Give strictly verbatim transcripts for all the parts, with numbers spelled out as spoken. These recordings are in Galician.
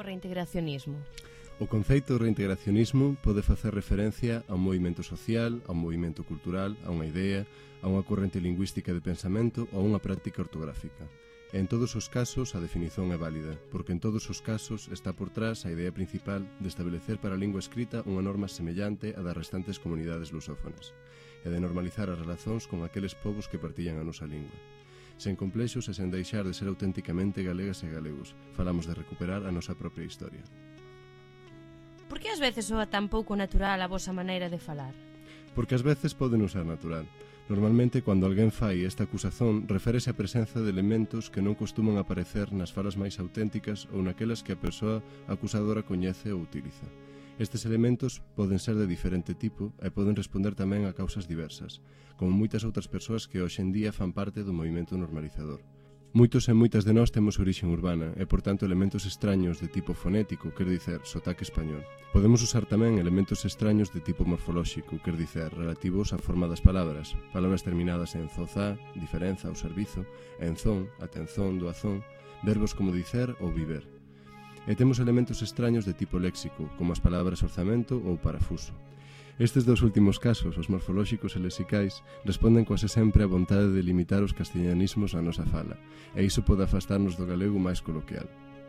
o reintegracionismo? O conceito de reintegracionismo pode facer referencia a un movimento social, a un movimento cultural, a unha idea, a unha corrente lingüística de pensamento ou a unha práctica ortográfica. E en todos os casos a definición é válida, porque en todos os casos está por trás a idea principal de establecer para a lingua escrita unha norma semellante a das restantes comunidades lusófonas e de normalizar as relacións con aqueles povos que partillan a nosa lingua. Sen complexos e sen deixar de ser auténticamente galegas e galegos, falamos de recuperar a nosa propia historia. Por que ás veces soa tan pouco natural a vosa maneira de falar? Porque ás veces pode non ser natural. Normalmente, cando alguén fai esta acusazón, reférese á presenza de elementos que non costuman aparecer nas falas máis auténticas ou naquelas que a persoa acusadora coñece ou utiliza. Estes elementos poden ser de diferente tipo e poden responder tamén a causas diversas, como moitas outras persoas que hoxe en día fan parte do movimento normalizador. Moitos e moitas de nós temos origen urbana e, por tanto, elementos extraños de tipo fonético, quer dicer, sotaque español. Podemos usar tamén elementos extraños de tipo morfolóxico, quer dicer, relativos á forma das palabras, palabras terminadas en zozá, diferenza ou servizo, en zón, atenzón, doazón, verbos como dicer ou viver. E temos elementos extraños de tipo léxico, como as palabras orzamento ou parafuso. Estes dous últimos casos, os morfolóxicos e lexicais, responden quase sempre á vontade de limitar os castellanismos na nosa fala, e iso pode afastarnos do galego máis coloquial.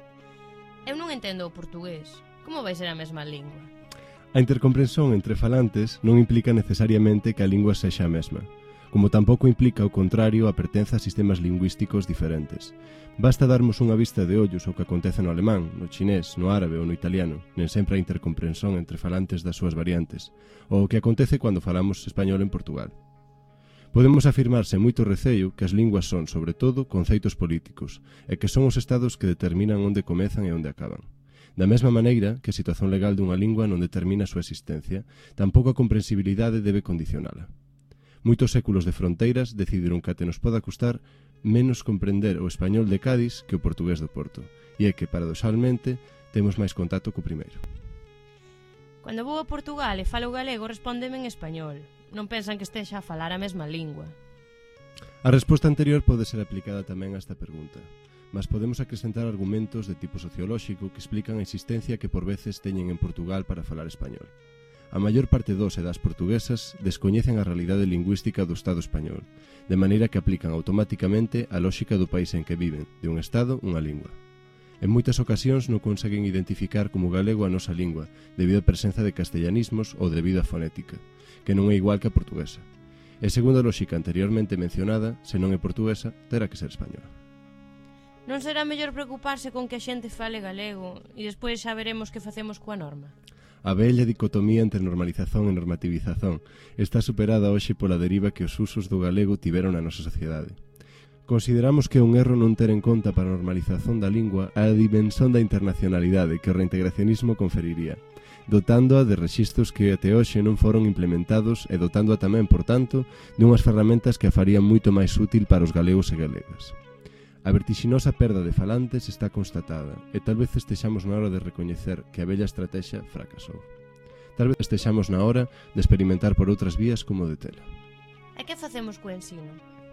Eu non entendo o portugués. Como vai ser a mesma lingua? A intercomprensión entre falantes non implica necesariamente que a lingua sexa a mesma, como tampouco implica o contrario a pertenza a sistemas lingüísticos diferentes. Basta darmos unha vista de ollos ao que acontece no alemán, no chinés, no árabe ou no italiano, nen sempre a intercomprensión entre falantes das súas variantes, ou o que acontece cando falamos español en Portugal. Podemos afirmar sen moito receio que as linguas son, sobre todo, conceitos políticos, e que son os estados que determinan onde comezan e onde acaban. Da mesma maneira que a situación legal dunha lingua non determina a súa existencia, tampouco a comprensibilidade debe condicionala. Moitos séculos de fronteiras decidiron que até nos poda custar menos comprender o español de Cádiz que o portugués do Porto, e é que, paradoxalmente, temos máis contacto co primeiro. Cando vou a Portugal e falo galego, respóndeme en español. Non pensan que estexa a falar a mesma lingua. A resposta anterior pode ser aplicada tamén a esta pregunta, mas podemos acrescentar argumentos de tipo sociolóxico que explican a existencia que por veces teñen en Portugal para falar español. A maior parte dos e das portuguesas descoñecen a realidade lingüística do Estado español, de maneira que aplican automáticamente a lógica do país en que viven, de un Estado, unha lingua. En moitas ocasións non conseguen identificar como galego a nosa lingua, debido á presenza de castellanismos ou debido á fonética, que non é igual que a portuguesa. E segundo a lógica anteriormente mencionada, se non é portuguesa, terá que ser española. Non será mellor preocuparse con que a xente fale galego e despois xa veremos que facemos coa norma? A vella dicotomía entre normalización e normativización está superada hoxe pola deriva que os usos do galego tiveron na nosa sociedade. Consideramos que é un erro non ter en conta para a normalización da lingua a dimensión da internacionalidade que o reintegracionismo conferiría, dotándoa de rexistros que até hoxe non foron implementados e dotándoa tamén, por tanto, dunhas ferramentas que a farían moito máis útil para os galegos e galegas. A vertixinosa perda de falantes está constatada e tal vez estexamos na hora de recoñecer que a bella estrategia fracasou. Tal vez estexamos na hora de experimentar por outras vías como detela. E que facemos co ensino?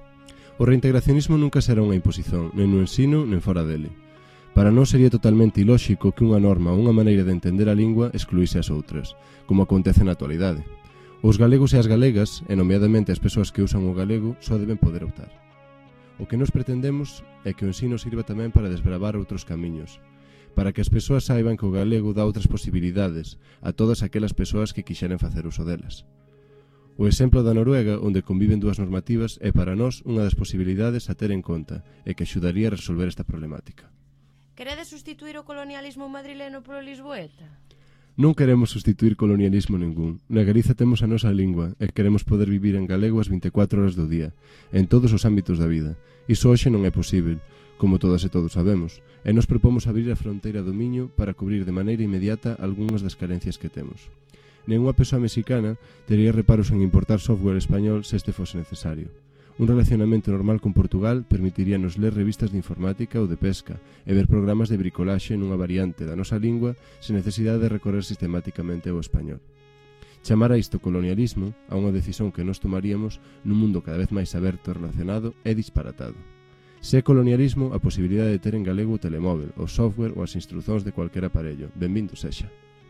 O reintegracionismo nunca será unha imposición, nen no ensino, nen fora dele. Para nós sería totalmente ilóxico que unha norma ou unha maneira de entender a lingua excluíse as outras, como acontece na actualidade. Os galegos e as galegas, e nomeadamente as persoas que usan o galego, só deben poder optar. O que nos pretendemos é que o ensino sirva tamén para desbravar outros camiños, para que as persoas saiban que o galego dá outras posibilidades a todas aquelas persoas que quixeren facer uso delas. O exemplo da Noruega, onde conviven dúas normativas, é para nós unha das posibilidades a ter en conta e que axudaría a resolver esta problemática. Queredes sustituir o colonialismo madrileno polo lisboeta? Non queremos sustituir colonialismo ningún. Na Galiza temos a nosa lingua e queremos poder vivir en galego as vinte e catro horas do día, en todos os ámbitos da vida. Iso hoxe non é posible, como todas e todos sabemos, e nos propomos abrir a fronteira do Miño para cubrir de maneira inmediata algunhas das carencias que temos. Nenhunha persoa mexicana tería reparos en importar software español se este fose necesario. Un relacionamento normal con Portugal permitiríanos ler revistas de informática ou de pesca e ver programas de bricolaxe nunha variante da nosa lingua sen necesidade de recorrer sistemáticamente ao español. Chamar a isto colonialismo, a unha decisión que nos tomaríamos nun mundo cada vez máis aberto e relacionado, é disparatado. Se é colonialismo, a posibilidade de ter en galego o telemóvel, o software ou as instruzóns de cualquier aparello. Benvindo sexa.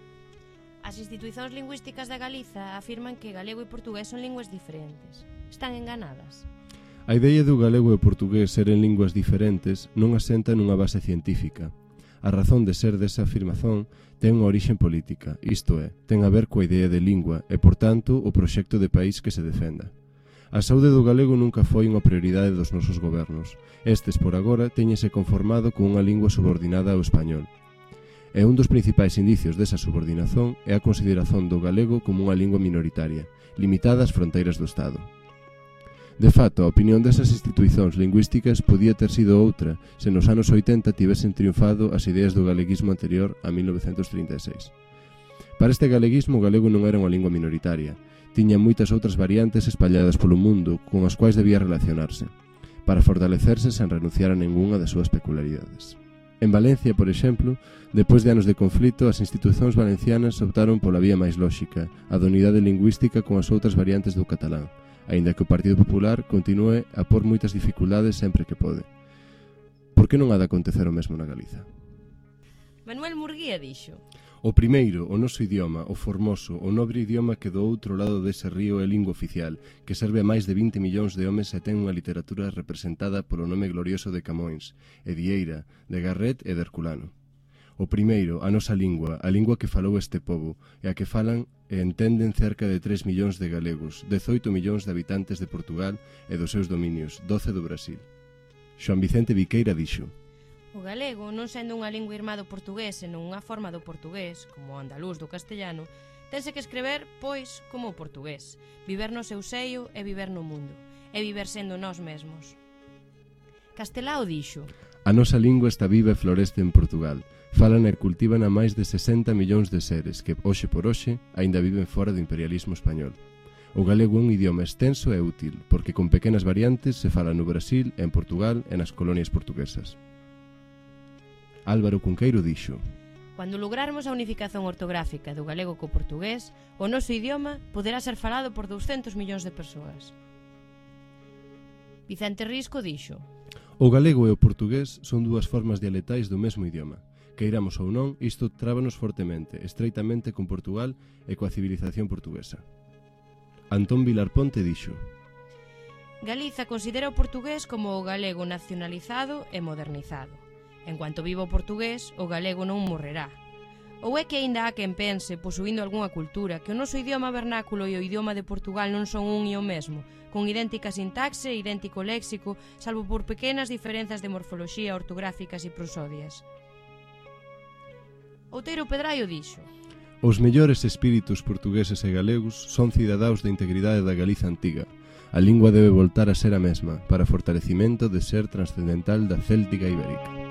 As institucións lingüísticas da Galiza afirman que galego e portugués son linguas diferentes. Están enganadas. A idea do galego e o portugués seren linguas diferentes non asenta nunha base científica. A razón de ser desa afirmación ten unha orixe política, isto é, ten a ver coa idea de lingua e, por tanto, o proxecto de país que se defenda. A saúde do galego nunca foi unha prioridade dos nosos gobernos. Estes, por agora, teñense conformado con unha lingua subordinada ao español. E un dos principais indicios desa subordinación é a consideración do galego como unha lingua minoritaria, limitada ás fronteiras do Estado. De fato, a opinión desas institucións lingüísticas podía ter sido outra se nos anos oitenta tivesen triunfado as ideas do galeguismo anterior a mil novecentos trinta e seis. Para este galeguismo, o galego non era unha lingua minoritaria. Tiña moitas outras variantes espalladas polo mundo con as quais debía relacionarse, para fortalecerse sen renunciar a ningunha das súas peculiaridades. En Valencia, por exemplo, depois de anos de conflito, as institucións valencianas optaron pola vía máis lóxica, a da unidade lingüística con as outras variantes do catalán, aínda que o Partido Popular continúe a por moitas dificultades sempre que pode. Por que non ha de acontecer o mesmo na Galiza? Manuel Murguía dixo: O primeiro, o noso idioma, o formoso, o nobre idioma que do outro lado dese río é lingua oficial, que serve a máis de vinte millóns de homes e ten unha literatura representada polo nome glorioso de Camões, e Vieira, de Garret e de Herculano. O primeiro, a nosa lingua, a lingua que falou este pobo, e a que falan e entenden cerca de tres millóns de galegos, dezoito millóns de habitantes de Portugal e dos seus dominios, doce do Brasil. Xoan Vicente Viqueira dixo: o galego, non sendo unha lingua irmá do portugués e non unha forma do portugués, como o andaluz do castellano, tense que escrever, pois, como o portugués, viver no seu seio e viver no mundo, e viver sendo nós mesmos. Castelao dixo: a nosa lingua está viva e floreste en Portugal. Falan e cultivan a máis de sesenta millóns de seres que, hoxe por hoxe, aínda viven fora do imperialismo español. O galego é un idioma extenso e útil, porque con pequenas variantes se fala no Brasil, en Portugal e nas colonias portuguesas. Álvaro Cunqueiro dixo: cando lograrmos a unificación ortográfica do galego co portugués, o noso idioma poderá ser falado por douscentos millóns de persoas. Vicente Risco dixo: o galego e o portugués son dúas formas dialectais do mesmo idioma. Queiramos ou non, isto trábanos fortemente, estreitamente con Portugal e coa civilización portuguesa. Antón Vilar Ponte dixo: Galiza considera o portugués como o galego nacionalizado e modernizado. En cuanto viva o portugués, o galego non morrerá. Ou é que aínda há quen pense, posuindo algunha cultura, que o noso idioma vernáculo e o idioma de Portugal non son un e o mesmo, con idéntica sintaxe e idéntico léxico, salvo por pequenas diferenzas de morfoloxía ortográficas e prosodias. Outeiro Pedraio dixo: os mellores espíritus portugueses e galegos son cidadáns da integridade da Galiza antiga. A lingua debe voltar a ser a mesma, para fortalecimento de ser transcendental da céltica ibérica.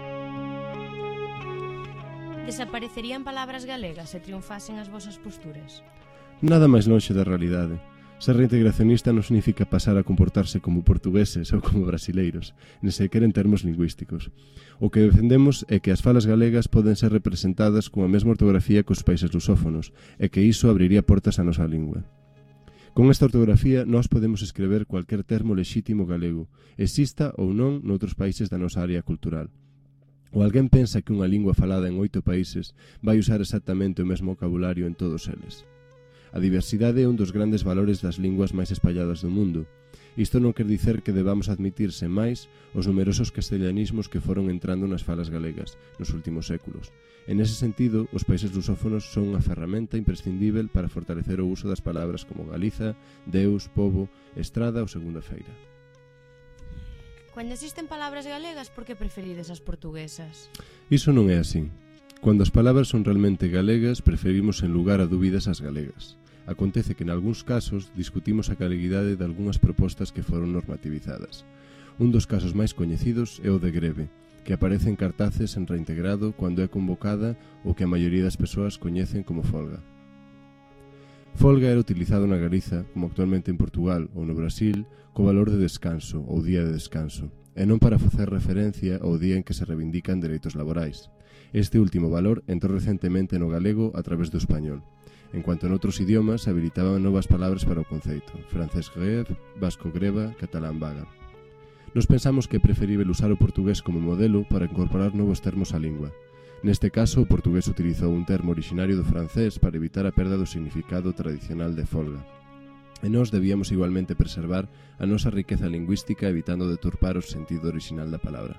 Desaparecerían palabras galegas se triunfasen as vosas posturas? Nada máis lonxe da realidade. Ser reintegracionista non significa pasar a comportarse como portugueses ou como brasileiros, nem sequer en termos lingüísticos. O que defendemos é que as falas galegas poden ser representadas con a mesma ortografía que os países lusófonos, e que iso abriría portas á nosa lingua. Con esta ortografía nós podemos escrever cualquier termo lexítimo galego, exista ou non noutros países da nosa área cultural. Ou alguén pensa que unha lingua falada en oito países vai usar exactamente o mesmo vocabulario en todos eles. A diversidade é un dos grandes valores das linguas máis espalladas do mundo. Isto non quer dicer que debamos admitir sen máis os numerosos castellanismos que foron entrando nas falas galegas nos últimos séculos. En ese sentido, os países lusófonos son unha ferramenta imprescindível para fortalecer o uso das palabras como Galiza, Deus, pobo, estrada ou segunda feira. Cando existen palabras galegas, por que preferides as portuguesas? Iso non é así. Cando as palabras son realmente galegas, preferimos en lugar a dúbidas as galegas. Acontece que en algúns casos discutimos a galeguidade de algunhas propostas que foron normativizadas. Un dos casos máis coñecidos é o de Greve, que aparece en cartaces en reintegrado cando é convocada o que a maioría das persoas coñecen como folga. Folga era utilizado na Galiza, como actualmente en Portugal ou no Brasil, co valor de descanso ou día de descanso, e non para facer referencia ao día en que se reivindican dereitos laborais. Este último valor entrou recentemente no galego a través do español, en cuanto en outros idiomas se habilitaban novas palabras para o conceito: francés grève, vasco greva, catalán vaga. Nos pensamos que é preferível usar o portugués como modelo para incorporar novos termos á lingua. Neste caso, o portugués utilizou un termo originario do francés para evitar a perda do significado tradicional de folga. E nós debíamos igualmente preservar a nosa riqueza lingüística evitando deturpar o sentido orixinal da palabra.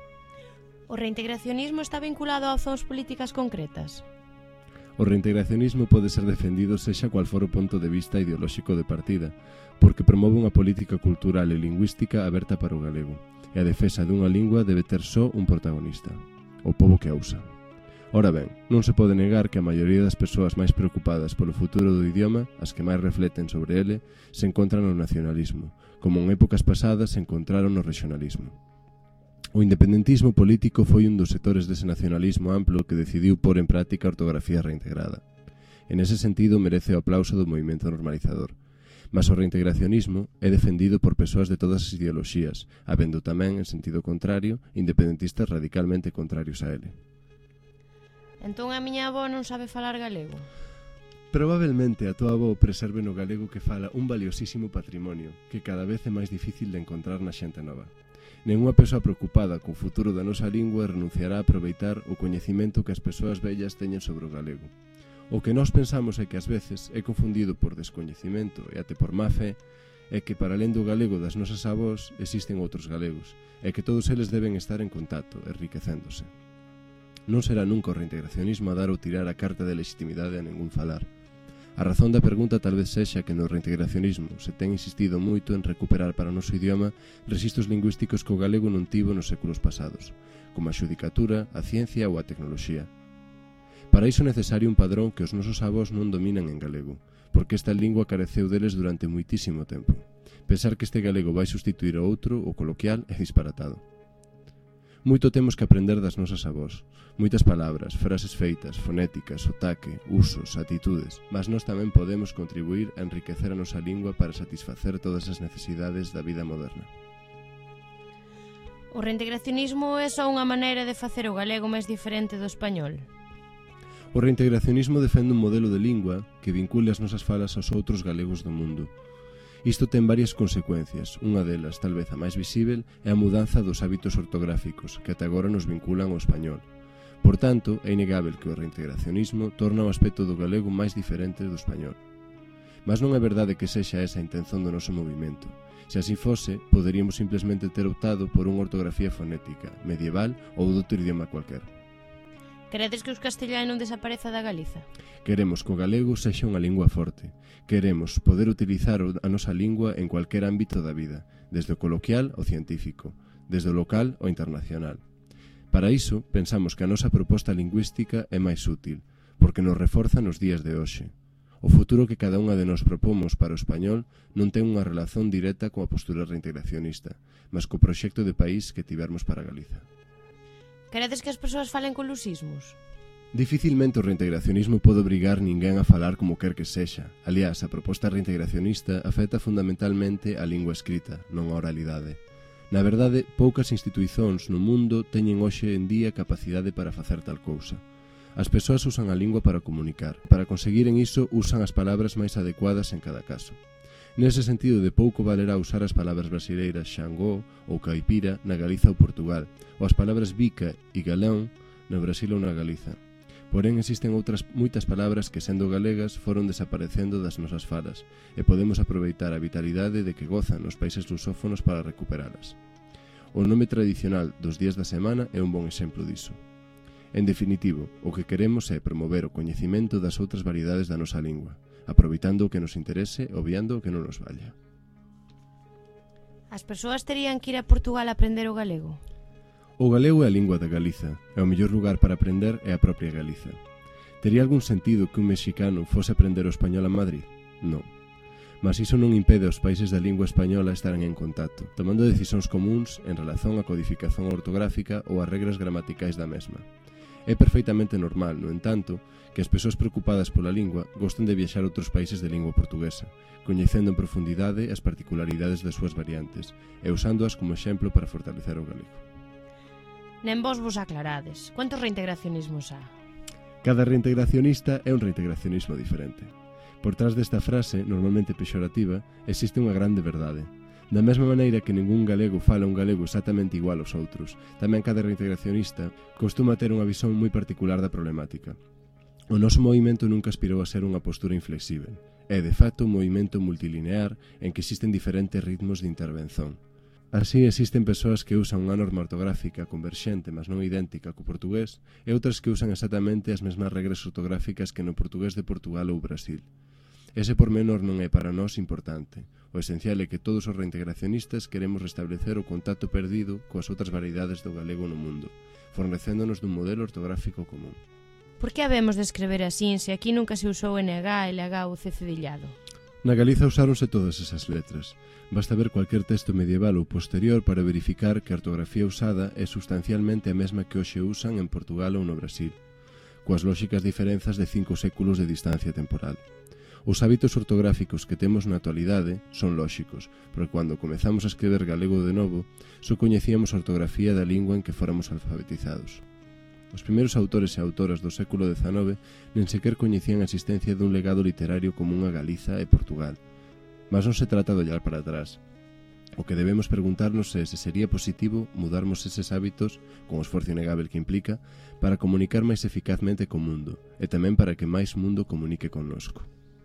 O reintegracionismo está vinculado a opcións políticas concretas? O reintegracionismo pode ser defendido sexa cual for o ponto de vista ideolóxico de partida, porque promove unha política cultural e lingüística aberta para o galego, e a defensa dunha lingua debe ter só un protagonista, o pobo que a usa. Ora ben, non se pode negar que a maioría das persoas máis preocupadas polo futuro do idioma, as que máis refleten sobre ele, se encontran no nacionalismo, como en épocas pasadas se encontraron no regionalismo. O independentismo político foi un dos sectores dese nacionalismo amplo que decidiu pôr en práctica a ortografía reintegrada. En ese sentido merece o aplauso do movimento normalizador. Mas o reintegracionismo é defendido por persoas de todas as ideoloxías, habendo tamén, en sentido contrario, independentistas radicalmente contrarios a ele. Entón a miña avó non sabe falar galego? Probablemente a tua avó preserve no galego que fala un valiosísimo patrimonio que cada vez é máis difícil de encontrar na xente nova. Nenhunha persoa preocupada co futuro da nosa lingua renunciará a aproveitar o coñecimento que as persoas vellas teñen sobre o galego. O que nós pensamos é que ás veces é confundido por descoñecimento e até por má fe é que para alén do galego das nosas avós existen outros galegos e que todos eles deben estar en contacto, enriquecéndose. Non será nunca o reintegracionismo a dar ou tirar a carta de legitimidade a ningún falar. A razón da pregunta tal vez sexa que no reintegracionismo se ten insistido moito en recuperar para o noso idioma rexistros lingüísticos que o galego non tivo nos séculos pasados, como a xudicatura, a ciencia ou a tecnoloxía. Para iso é necesario un padrón que os nosos avós non dominan en galego, porque esta lingua careceu deles durante moitísimo tempo. Pensar que este galego vai sustituir o outro, o coloquial, é disparatado. Moito temos que aprender das nosas avós. Moitas palabras, frases feitas, fonéticas, sotaque, usos, atitudes, mas nós tamén podemos contribuir a enriquecer a nosa lingua para satisfacer todas as necesidades da vida moderna. O reintegracionismo é só unha maneira de facer o galego máis diferente do español? O reintegracionismo defende un modelo de lingua que vincule as nosas falas aos outros galegos do mundo. Isto ten varias consecuencias. Unha delas, tal vez a máis visíbel, é a mudanza dos hábitos ortográficos que ata agora nos vinculan ao español. Por tanto, é inegável que o reintegracionismo torna o aspecto do galego máis diferente do español. Mas non é verdade que sexa esa a intención do noso movimento. Se así fose, poderíamos simplemente ter optado por unha ortografía fonética, medieval ou de outro idioma cualquer. Queredes que o castelán non desapareza da Galiza? Queremos que o galego sexa unha lingua forte. Queremos poder utilizar a nosa lingua en cualquier ámbito da vida, desde o coloquial ao científico, desde o local ao internacional. Para iso, pensamos que a nosa proposta lingüística é máis útil, porque nos reforza nos días de hoxe. O futuro que cada unha de nós propomos para o español non ten unha relación directa coa postura reintegracionista, mas co proxecto de país que tivermos para Galiza. Queredes que as persoas falen con lusismos? Dificilmente o reintegracionismo pode obrigar ninguén a falar como quer que sexa. Aliás, a proposta reintegracionista afecta fundamentalmente a lingua escrita, non a oralidade. Na verdade, poucas instituicións no mundo teñen hoxe en día capacidade para facer tal cousa. As persoas usan a lingua para comunicar. Para conseguiren iso, usan as palabras máis adecuadas en cada caso. Nese sentido, de pouco valerá usar as palabras brasileiras xangó ou caipira na Galiza ou Portugal, ou as palabras bica e galán no Brasil ou na Galiza. Porén, existen outras moitas palabras que, sendo galegas, foron desaparecendo das nosas falas, e podemos aproveitar a vitalidade de que gozan os países lusófonos para recuperalas. O nome tradicional dos días da semana é un bon exemplo diso. En definitivo, o que queremos é promover o coñecimento das outras variedades da nosa lingua, aproveitando o que nos interese, obviando o que non nos valla. As persoas terían que ir a Portugal a aprender o galego? O galego é a lingua da Galiza, e o mellor lugar para aprender é a propia Galiza. Tería algún sentido que un mexicano fose aprender o español a Madrid? Non. Mas iso non impede aos países da lingua española estarem en contacto, tomando decisións comuns en relación á codificación ortográfica ou ás regras gramaticais da mesma. É perfeitamente normal, no entanto, que as persoas preocupadas pola lingua gosten de viaxar a outros países de lingua portuguesa, coñecendo en profundidade as particularidades das súas variantes e usándoas como exemplo para fortalecer o galego. Nen vos vos aclarades. Quantos reintegracionismos há? Cada reintegracionista é un reintegracionismo diferente. Por trás desta frase, normalmente pexorativa, existe unha grande verdade. Da mesma maneira que ningún galego fala un galego exactamente igual aos outros, tamén cada reintegracionista costuma ter unha visón moi particular da problemática. O noso movimento nunca aspirou a ser unha postura inflexível. É, de facto, un movimento multilinear en que existen diferentes ritmos de intervención. Así, existen persoas que usan unha norma ortográfica converxente, mas non idéntica co portugués, e outras que usan exactamente as mesmas regras ortográficas que no portugués de Portugal ou Brasil. Ese pormenor non é para nós importante. O esencial é que todos os reintegracionistas queremos restablecer o contacto perdido coas outras variedades do galego no mundo, fornecéndonos dun modelo ortográfico común. Por que habemos de escrever así se aquí nunca se usou N H, L H ou C cedillado? Na Galiza usáronse todas esas letras. Basta ver cualquier texto medieval ou posterior para verificar que a ortografía usada é sustancialmente a mesma que hoxe usan en Portugal ou no Brasil, coas lóxicas diferenzas de cinco séculos de distancia temporal. Os hábitos ortográficos que temos na actualidade son lóxicos, porque cando comezamos a escrever galego de novo, só coñecíamos a ortografía da lingua en que fóramos alfabetizados. Os primeiros autores e autoras do século dezanove nen sequer coñecían a existencia dun legado literario común a Galiza e Portugal. Mas non se trata de ollar para atrás. O que debemos preguntarnos é se sería positivo mudarmos eses hábitos, con o esforzo innegable que implica, para comunicar máis eficazmente co mundo, e tamén para que máis mundo comunique connosco.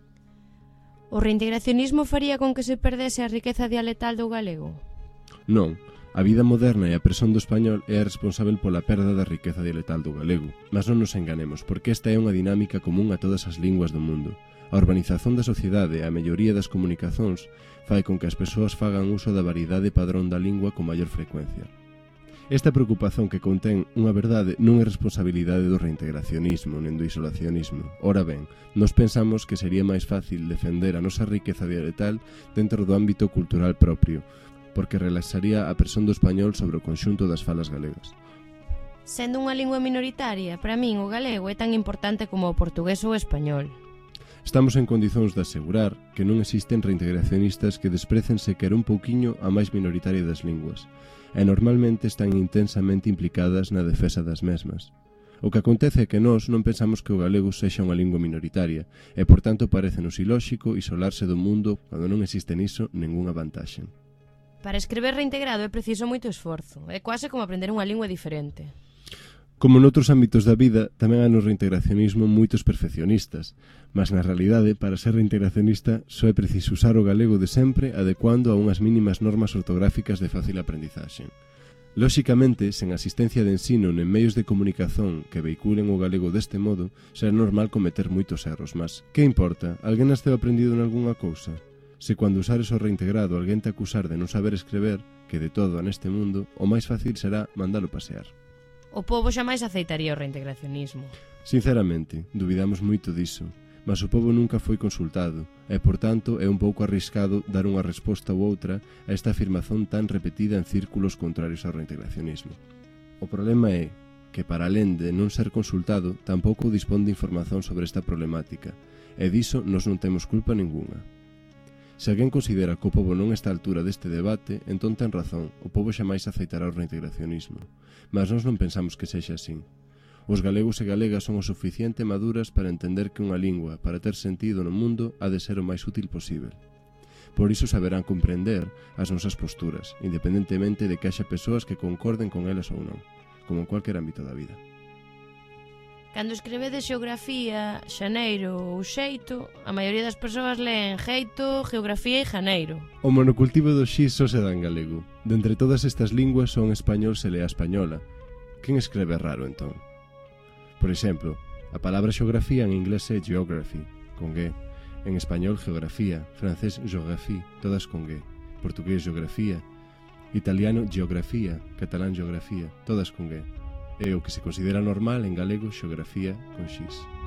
O reintegracionismo faría con que se perdese a riqueza dialectal do galego? Non. A vida moderna e a presión do español é a responsável pola perda da riqueza dialectal do galego. Mas non nos enganemos, porque esta é unha dinámica común a todas as linguas do mundo. A urbanización da sociedade e a melloría das comunicacións fai con que as persoas fagan uso da variedade padrón da lingua con maior frecuencia. Esta preocupación que contén unha verdade non é responsabilidade do reintegracionismo nen do isolacionismo. Ora ben, nos pensamos que sería máis fácil defender a nosa riqueza dialectal dentro do ámbito cultural propio, porque relaxaría a presión do español sobre o conxunto das falas galegas. Sendo unha lingua minoritaria, para min o galego é tan importante como o portugués ou o español. Estamos en condicións de asegurar que non existen reintegracionistas que desprecen sequer un pouquiño a máis minoritaria das linguas, e normalmente están intensamente implicadas na defesa das mesmas. O que acontece é que nós non pensamos que o galego sexa unha lingua minoritaria, e por tanto parécenos ilóxico isolarse do mundo cando non existe niso ningunha vantaxe. Para escrever reintegrado é preciso moito esforzo, é quase como aprender unha lingua diferente. Como noutros ámbitos da vida, tamén hai no reintegracionismo moitos perfeccionistas, mas na realidade, para ser reintegracionista, só é preciso usar o galego de sempre adecuando a unhas mínimas normas ortográficas de fácil aprendizaxe. Lóxicamente, sen asistencia de ensino nen medios de comunicación que vehiculen o galego deste modo, será normal cometer moitos erros, mas que importa? Alguén nasceu aprendido en algunha cousa? Se cando usares o reintegrado alguén te acusar de non saber escrever, que de todo neste mundo, o máis fácil será mandalo pasear. O pobo xamais aceitaría o reintegracionismo. Sinceramente, dubidamos moito diso, mas o pobo nunca foi consultado, e, por tanto, é un pouco arriscado dar unha resposta ou outra a esta afirmación tan repetida en círculos contrarios ao reintegracionismo. O problema é que, para alén de non ser consultado, tampouco dispón de información sobre esta problemática, e diso nós non temos culpa ningunha. Se alguén considera que o pobo non está á altura deste debate, entón ten razón, o pobo xamais aceitará o reintegracionismo. Mas nós non pensamos que sexa así. Os galegos e galegas son o suficiente maduras para entender que unha lingua, para ter sentido no mundo, ha de ser o máis útil posible. Por iso saberán comprender as nosas posturas, independentemente de que haxa persoas que concorden con elas ou non, como en cualquier ámbito da vida. Cando escrevedes xeografía, xaneiro ou xeito, a maioría das persoas leen xeito, geografía e janeiro. O monocultivo do xis só se dá en galego. De entre todas estas linguas só en español se lea a española. Quen escreve raro, entón? Por exemplo, a palabra xeografía en inglés é geography, con G. En español, geografía, francés, géographie, todas con G. Portugués, geografía, italiano, geografía, catalán, geografía, todas con G. É o que se considera normal en galego xeografía con xis.